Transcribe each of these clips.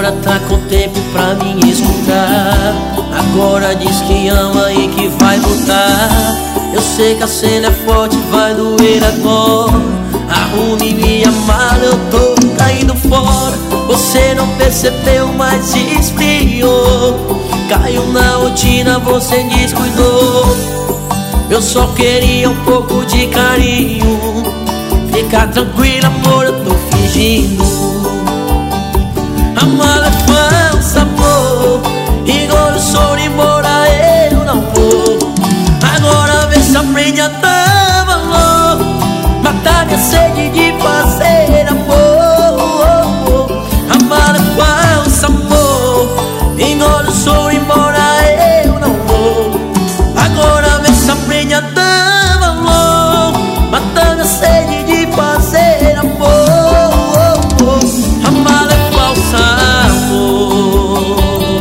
Agora tá com tempo pra me escutar. Agora diz que ama e que vai voltar. Eu sei que a cena é forte, vai doer agora. Arrume minha mala, eu tô caindo fora. Você não percebeu, mas esfriou. Caiu na rotina, você descuidou. Eu só queria um pouco de carinho. Fica tranquila, amor, eu tô fingindo. A mala é falsa, amor. Engole o sono, embora eu não vou. Agora vê se aprende a dar valor. Matar minha sede de fazer amor. A mala é falsa, amor. Engole o sono, embora eu não vou. Agora vê se aprende a dar valor. Matar minha sede de fazer amor. A mala é falsa, amor.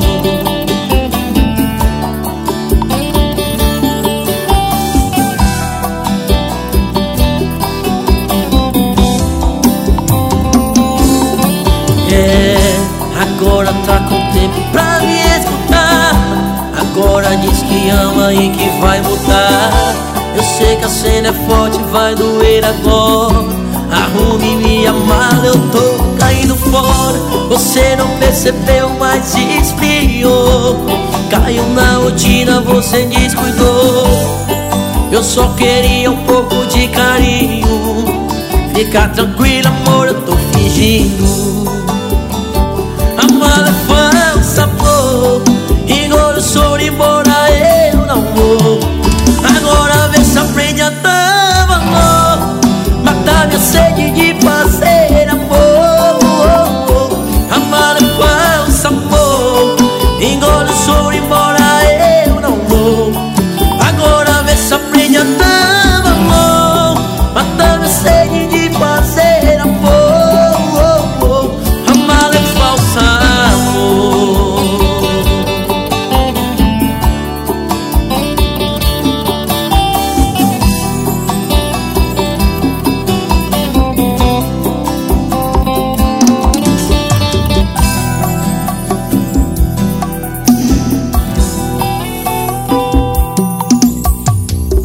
Agora tá com tempo pra me escutar. Agora diz que ama e que vai voltar. Eu sei que a cena é forte, vai doer agora. Arrume minha mala, eu tô caindo fora. Você não percebeu, mas esfriou. Caiu na rotina, você descuidou. Eu só queria um pouco de carinho. Fica tranquila, amor, eu tô fingindo. A mala é falsa, amor. Engole o sono, embora eu não vou. Agora vê se aprende a dar valor. Matar minha sede de fazer